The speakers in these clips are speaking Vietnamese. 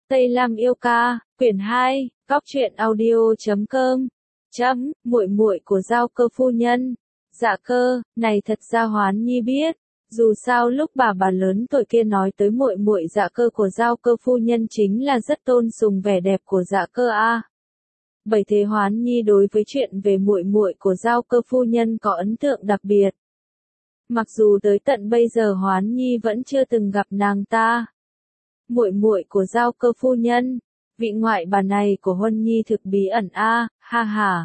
Tây Lam yêu ca, quyển 2, góc truyện audio.com. Muội muội của Giao Cơ phu nhân. Dạ cơ, này thật ra Hoán Nhi biết, dù sao lúc bà lớn tuổi kia nói tới muội muội Dạ Cơ của Giao Cơ phu nhân chính là rất tôn sùng vẻ đẹp của Dạ Cơ a. Bởi thế Hoán Nhi đối với chuyện về muội muội của Giao Cơ phu nhân có ấn tượng đặc biệt. Mặc dù tới tận bây giờ Hoán Nhi vẫn chưa từng gặp nàng ta. Muội muội của Giao Cơ phu nhân, vị ngoại bà này của Huân Nhi thực bí ẩn a, ha ha.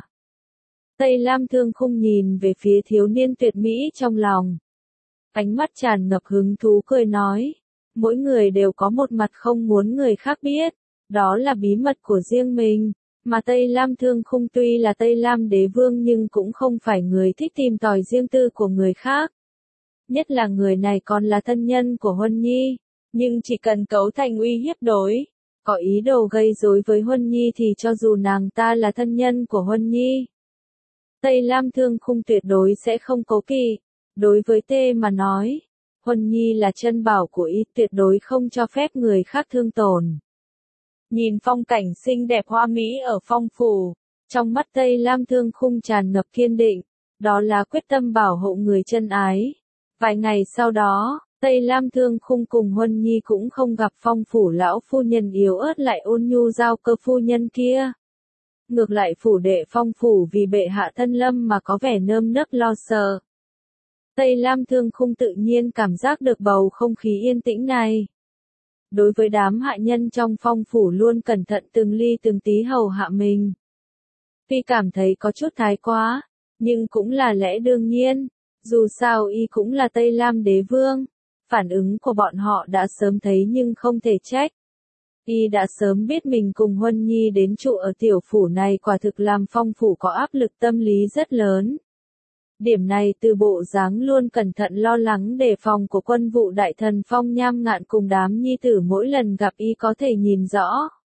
Tây Lam Thương Khung nhìn về phía thiếu niên tuyệt mỹ trong lòng. Ánh mắt tràn ngập hứng thú cười nói, mỗi người đều có một mặt không muốn người khác biết, đó là bí mật của riêng mình, mà Tây Lam Thương Khung tuy là Tây Lam đế vương nhưng cũng không phải người thích tìm tòi riêng tư của người khác. Nhất là người này còn là thân nhân của Huân Nhi. Nhưng chỉ cần cấu thành uy hiếp đối, có ý đồ gây rối với Huân Nhi thì cho dù nàng ta là thân nhân của Huân Nhi, Tây Lam Thương Khung tuyệt đối sẽ không cố kỵ. Đối với Tê mà nói, Huân Nhi là chân bảo của y, tuyệt đối không cho phép người khác thương tổn. Nhìn phong cảnh xinh đẹp hoa mỹ ở phong phủ, trong mắt Tây Lam Thương Khung tràn ngập kiên định, đó là quyết tâm bảo hộ người chân ái. Vài ngày sau đó, Tây Lam Thương Khung cùng Huân Nhi cũng không gặp phong phủ lão phu nhân yếu ớt lại ôn nhu Giao Cơ phu nhân kia. Ngược lại phủ đệ phong phủ vì bệ hạ thân lâm mà có vẻ nơm nớp lo sợ. Tây Lam Thương Khung tự nhiên cảm giác được bầu không khí yên tĩnh này. Đối với đám hạ nhân trong phong phủ luôn cẩn thận từng ly từng tí hầu hạ mình. Tuy cảm thấy có chút thái quá, nhưng cũng là lẽ đương nhiên, dù sao y cũng là Tây Lam đế vương. Phản ứng của bọn họ đã sớm thấy nhưng không thể trách. Y đã sớm biết mình cùng Huân Nhi đến trụ ở tiểu phủ này quả thực làm phong phủ có áp lực tâm lý rất lớn. Điểm này từ bộ dáng luôn cẩn thận lo lắng đề phòng của quân vụ đại thần Phong Nham Ngạn cùng đám nhi tử mỗi lần gặp y có thể nhìn rõ.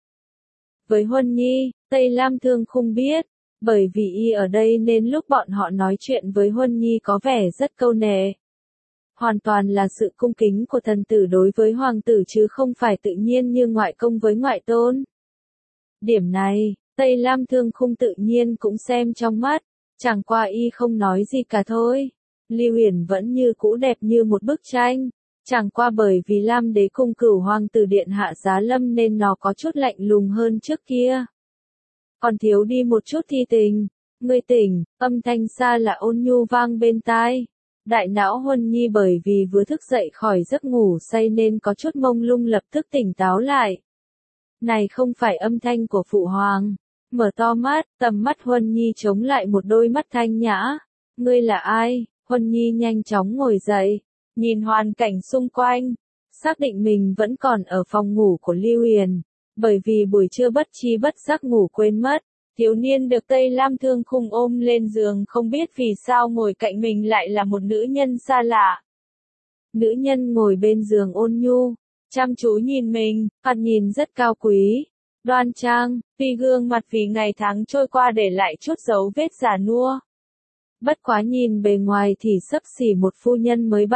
Với Huân Nhi, Tây Lam Thương Khung biết, bởi vì y ở đây nên lúc bọn họ nói chuyện với Huân Nhi có vẻ rất câu nệ. Hoàn toàn là sự cung kính của thần tử đối với hoàng tử chứ không phải tự nhiên như ngoại công với ngoại tôn. Điểm này, Tây Lam Thương Khung tự nhiên cũng xem trong mắt, chẳng qua y không nói gì cả thôi. Lưu Huyền vẫn như cũ đẹp như một bức tranh, chẳng qua bởi vì Lam đế cung cửu hoàng tử điện hạ giá lâm nên nó có chút lạnh lùng hơn trước kia. Còn thiếu đi một chút thi tình, người tỉnh, âm thanh xa là ôn nhu vang bên tai. Đại não Huân Nhi bởi vì vừa thức dậy khỏi giấc ngủ say nên có chút mông lung lập tức tỉnh táo lại. Này không phải âm thanh của phụ hoàng. Mở to mắt, tầm mắt Huân Nhi chống lại một đôi mắt thanh nhã. Ngươi là ai? Huân Nhi nhanh chóng ngồi dậy, nhìn hoàn cảnh xung quanh, xác định mình vẫn còn ở phòng ngủ của Lưu Huyền, bởi vì buổi trưa bất tri bất giác ngủ quên mất. Thiếu niên được Tây Lam Thương Khung ôm lên giường không biết vì sao ngồi cạnh mình lại là một nữ nhân xa lạ. Nữ nhân ngồi bên giường ôn nhu, chăm chú nhìn mình, mặt nhìn rất cao quý, đoan trang, tuy gương mặt vì ngày tháng trôi qua để lại chút dấu vết già nua. Bất quá nhìn bề ngoài thì xấp xỉ một phu nhân mới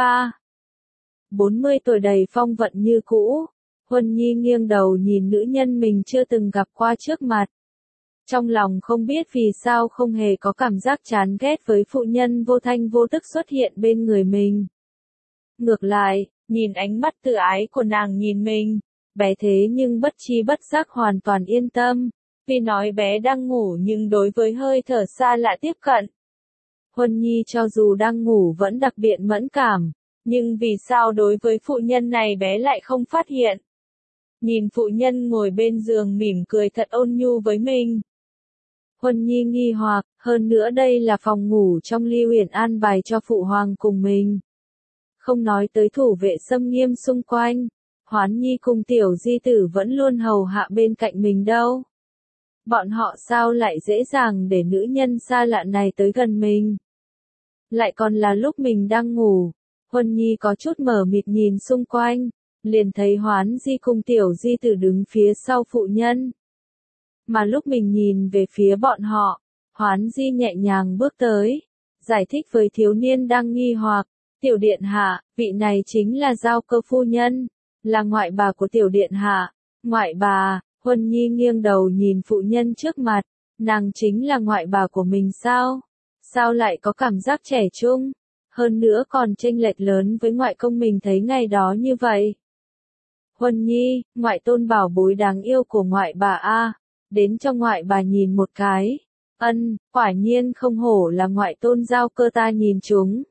40 tuổi đầy phong vận như cũ. Huân Nhi nghiêng đầu nhìn nữ nhân mình chưa từng gặp qua trước mặt. Trong lòng không biết vì sao không hề có cảm giác chán ghét với phụ nhân vô thanh vô tức xuất hiện bên người mình. Ngược lại, nhìn ánh mắt tự ái của nàng nhìn mình, bé thế nhưng bất tri bất giác hoàn toàn yên tâm. Vì nói bé đang ngủ nhưng đối với hơi thở xa lạ tiếp cận, Huân Nhi cho dù đang ngủ vẫn đặc biệt mẫn cảm, nhưng vì sao đối với phụ nhân này bé lại không phát hiện. Nhìn phụ nhân ngồi bên giường mỉm cười thật ôn nhu với mình. Huân Nhi nghi hoặc, hơn nữa đây là phòng ngủ trong Lưu Huyền an bài cho phụ hoàng cùng mình. Không nói tới thủ vệ xâm nghiêm xung quanh, Hoán Nhi cùng tiểu di tử vẫn luôn hầu hạ bên cạnh mình đâu. Bọn họ sao lại dễ dàng để nữ nhân xa lạ này tới gần mình. Lại còn là lúc mình đang ngủ. Huân Nhi có chút mờ mịt nhìn xung quanh, liền thấy Hoán Di cùng tiểu di tử đứng phía sau phụ nhân. Mà lúc mình nhìn về phía bọn họ, Hoán Di nhẹ nhàng bước tới, giải thích với thiếu niên đang nghi hoặc, tiểu điện hạ, vị này chính là Giao Cơ phu nhân, là ngoại bà của tiểu điện hạ, Ngoại bà, Huân Nhi nghiêng đầu nhìn phụ nhân trước mặt, nàng chính là ngoại bà của mình sao? Sao lại có cảm giác trẻ trung? Hơn nữa còn chênh lệch lớn với ngoại công mình thấy ngày đó như vậy. Huân Nhi, ngoại tôn bảo bối đáng yêu của ngoại bà a, đến cho ngoại bà nhìn một cái. Quả nhiên không hổ là ngoại tôn giao cơ ta nhìn chúng.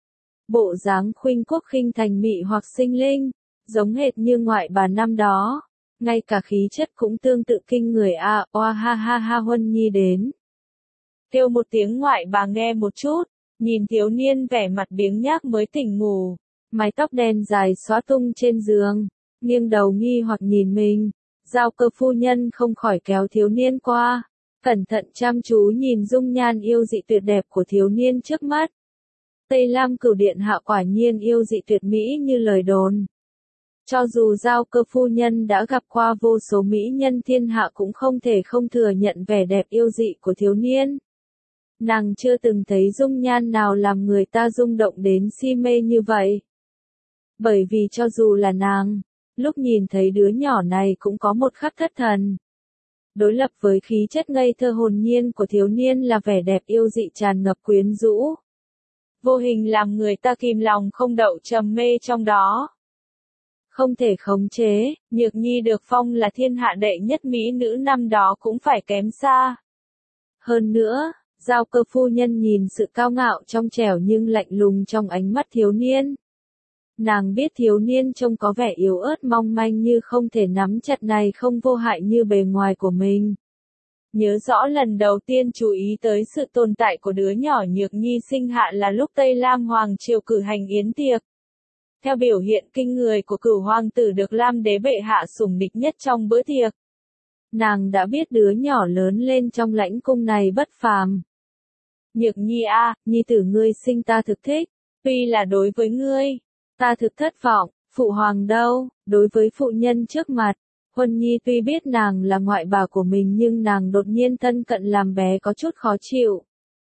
Bộ dáng khuynh quốc khinh thành mị hoặc sinh linh, giống hệt như ngoại bà năm đó. Ngay cả khí chất cũng tương tự kinh người a, oa ha ha ha. Huân Nhi đến. Kêu một tiếng ngoại bà nghe một chút, nhìn thiếu niên vẻ mặt biếng nhác mới tỉnh ngủ, mái tóc đen dài xõa tung trên giường, nghiêng đầu nghi hoặc nhìn mình. Giao cơ phu nhân không khỏi kéo thiếu niên qua, cẩn thận chăm chú nhìn dung nhan yêu dị tuyệt đẹp của thiếu niên trước mắt. Tây Lam Cửu điện hạ quả nhiên yêu dị tuyệt mỹ như lời đồn. Cho dù giao cơ phu nhân đã gặp qua vô số mỹ nhân thiên hạ cũng không thể không thừa nhận vẻ đẹp yêu dị của thiếu niên. Nàng chưa từng thấy dung nhan nào làm người ta rung động đến si mê như vậy. Bởi vì cho dù là nàng, lúc nhìn thấy đứa nhỏ này cũng có một khắc thất thần. Đối lập với khí chất ngây thơ hồn nhiên của thiếu niên là vẻ đẹp yêu dị tràn ngập quyến rũ. Vô hình làm người ta kìm lòng không đậu trầm mê trong đó. Không thể khống chế, Nhược Nhi được phong là thiên hạ đệ nhất mỹ nữ năm đó cũng phải kém xa. Hơn nữa, giao cơ phu nhân nhìn sự cao ngạo trong trẻo nhưng lạnh lùng trong ánh mắt thiếu niên. Nàng biết thiếu niên trông có vẻ yếu ớt mong manh như không thể nắm chặt này không vô hại như bề ngoài của mình. Nhớ rõ lần đầu tiên chú ý tới sự tồn tại của đứa nhỏ Nhược Nhi sinh hạ là lúc Tây Lam Hoàng triều cử hành yến tiệc. Theo biểu hiện kinh người của cửu hoàng tử được Lam đế bệ hạ sủng địch nhất trong bữa tiệc. Nàng đã biết đứa nhỏ lớn lên trong lãnh cung này bất phàm. Nhược Nhi a, nhi tử ngươi sinh ta thực thích, tuy là đối với ngươi, ta thực thất vọng, phụ hoàng đâu, đối với phụ nhân trước mặt. Huân Nhi tuy biết nàng là ngoại bà của mình nhưng nàng đột nhiên thân cận làm bé có chút khó chịu.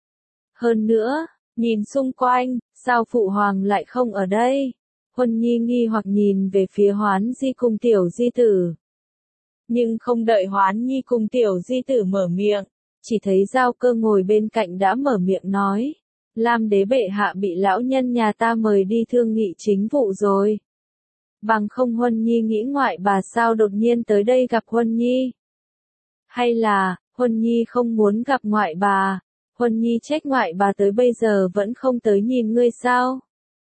Hơn nữa, nhìn xung quanh, sao phụ hoàng lại không ở đây? Huân Nhi nghi hoặc nhìn về phía Hoán Di cùng tiểu di tử. Nhưng không đợi Hoán Nhi cùng tiểu di tử mở miệng, chỉ thấy giao cơ ngồi bên cạnh đã mở miệng nói. Lam đế bệ hạ bị lão nhân nhà ta mời đi thương nghị chính vụ rồi. Bằng không Huân Nhi nghĩ ngoại bà sao đột nhiên tới đây gặp Huân Nhi? Hay là, Huân Nhi không muốn gặp ngoại bà? Huân Nhi trách ngoại bà tới bây giờ vẫn không tới nhìn ngươi sao?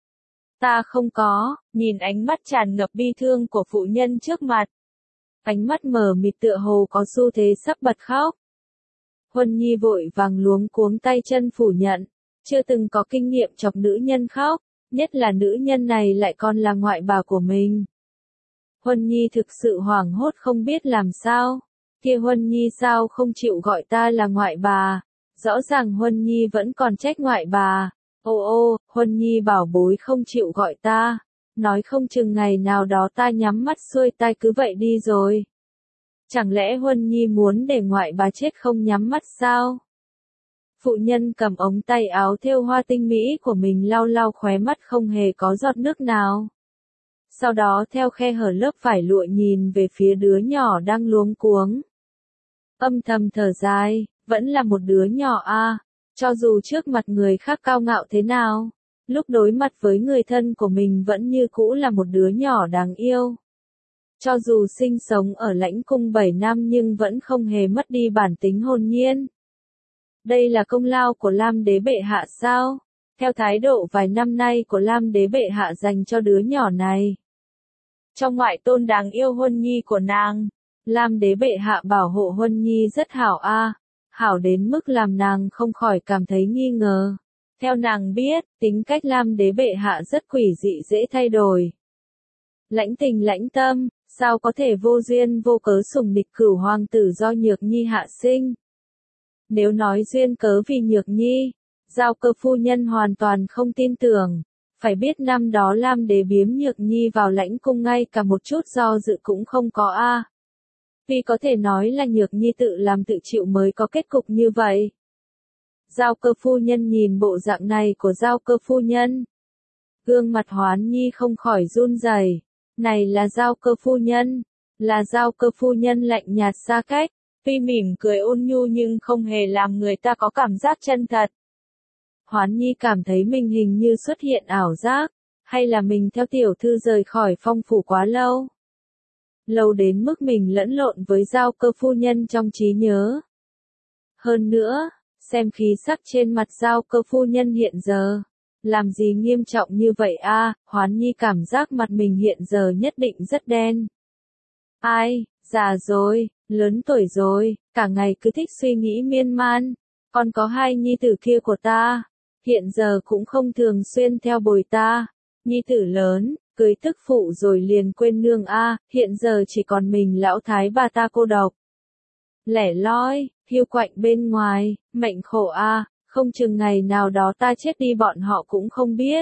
Ta không có, nhìn ánh mắt tràn ngập bi thương của phụ nhân trước mặt. Ánh mắt mờ mịt tựa hồ có xu thế sắp bật khóc. Huân Nhi vội vàng luống cuống tay chân phủ nhận, chưa từng có kinh nghiệm chọc nữ nhân khóc, nhất là nữ nhân này lại còn là ngoại bà của mình. Huân Nhi thực sự hoảng hốt không biết làm sao. Kia Huân Nhi sao không chịu gọi ta là ngoại bà? Rõ ràng Huân Nhi vẫn còn trách ngoại bà. Ô, Huân Nhi bảo bối không chịu gọi ta. Nói không chừng ngày nào đó ta nhắm mắt xuôi tai cứ vậy đi rồi. Chẳng lẽ Huân Nhi muốn để ngoại bà chết không nhắm mắt sao? Phụ nhân cầm ống tay áo thêu hoa tinh mỹ của mình lau lau khóe mắt không hề có giọt nước nào. Sau đó theo khe hở lớp vải lụa nhìn về phía đứa nhỏ đang luống cuống. Âm thầm thở dài, vẫn là một đứa nhỏ a, cho dù trước mặt người khác cao ngạo thế nào, lúc đối mặt với người thân của mình vẫn như cũ là một đứa nhỏ đáng yêu. Cho dù sinh sống ở lãnh cung 7 năm nhưng vẫn không hề mất đi bản tính hồn nhiên. Đây là công lao của Lam đế bệ hạ sao? Theo thái độ vài năm nay của Lam đế bệ hạ dành cho đứa nhỏ này. Trong ngoại tôn đáng yêu Huân Nhi của nàng, Lam đế bệ hạ bảo hộ Huân Nhi rất hảo a, hảo đến mức làm nàng không khỏi cảm thấy nghi ngờ. Theo nàng biết, tính cách Lam đế bệ hạ rất quỷ dị dễ thay đổi. Lãnh tình lãnh tâm, sao có thể vô duyên vô cớ sủng địch cửu hoàng tử do Nhược Nhi hạ sinh? Nếu nói duyên cớ vì Nhược Nhi, giao cơ phu nhân hoàn toàn không tin tưởng. Phải biết năm đó Lam đế biếm Nhược Nhi vào lãnh cung ngay cả một chút do dự cũng không có a. Vì có thể nói là Nhược Nhi tự làm tự chịu mới có kết cục như vậy. Giao cơ phu nhân nhìn bộ dạng này của giao cơ phu nhân. Gương mặt Hoán Nhi không khỏi run rẩy. Này là giao cơ phu nhân. Là giao cơ phu nhân lạnh nhạt xa cách, tuy mỉm cười ôn nhu nhưng không hề làm người ta có cảm giác chân thật. Hoán Nhi cảm thấy mình hình như xuất hiện ảo giác, hay là mình theo tiểu thư rời khỏi phong phủ quá lâu. Lâu đến mức mình lẫn lộn với giao cơ phu nhân trong trí nhớ. Hơn nữa, xem khí sắc trên mặt giao cơ phu nhân hiện giờ. Làm gì nghiêm trọng như vậy a? Hoán Nhi cảm giác mặt mình hiện giờ nhất định rất đen. Ai, già rồi, lớn tuổi rồi, cả ngày cứ thích suy nghĩ miên man. Còn có hai nhi tử kia của ta, hiện giờ cũng không thường xuyên theo bồi ta. Nhi tử lớn, cưới tức phụ rồi liền quên nương a, hiện giờ chỉ còn mình lão thái bà ta cô độc. Lẻ loi, hiu quạnh bên ngoài, mệnh khổ a, không chừng ngày nào đó ta chết đi bọn họ cũng không biết.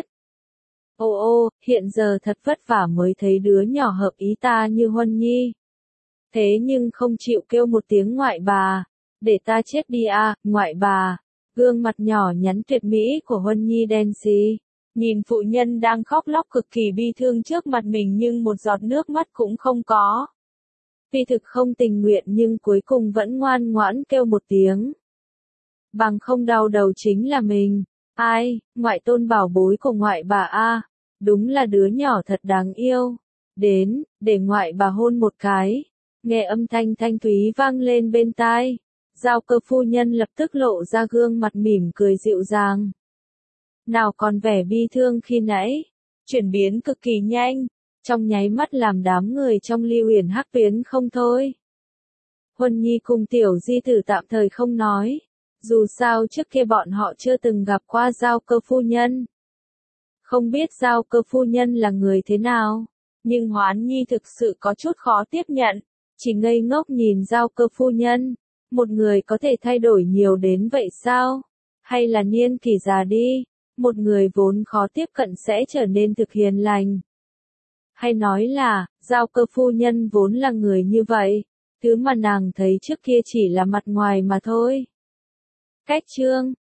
Ô ô, hiện giờ thật vất vả mới thấy đứa nhỏ hợp ý ta như Huân Nhi. Thế nhưng không chịu kêu một tiếng ngoại bà, để ta chết đi a, ngoại bà. Gương mặt nhỏ nhắn tuyệt mỹ của Huân Nhi đen xì, nhìn phụ nhân đang khóc lóc cực kỳ bi thương trước mặt mình nhưng một giọt nước mắt cũng không có. Tuy thực không tình nguyện nhưng cuối cùng vẫn ngoan ngoãn kêu một tiếng. Bằng không đau đầu chính là mình. Ai, ngoại tôn bảo bối của ngoại bà a, đúng là đứa nhỏ thật đáng yêu. Đến, để ngoại bà hôn một cái. Nghe âm thanh thanh thúy vang lên bên tai. Giao cơ phu nhân lập tức lộ ra gương mặt mỉm cười dịu dàng. Nào còn vẻ bi thương khi nãy, chuyển biến cực kỳ nhanh, trong nháy mắt làm đám người trong Lưu Uyển hắc tuyến không thôi. Huân Nhi cùng tiểu di tử tạm thời không nói, dù sao trước kia bọn họ chưa từng gặp qua giao cơ phu nhân. Không biết giao cơ phu nhân là người thế nào, nhưng Hoán Nhi thực sự có chút khó tiếp nhận, chỉ ngây ngốc nhìn giao cơ phu nhân. Một người có thể thay đổi nhiều đến vậy sao? Hay là niên kỷ già đi, một người vốn khó tiếp cận sẽ trở nên thực hiền lành? Hay nói là, giao cơ phu nhân vốn là người như vậy, thứ mà nàng thấy trước kia chỉ là mặt ngoài mà thôi. Cách chương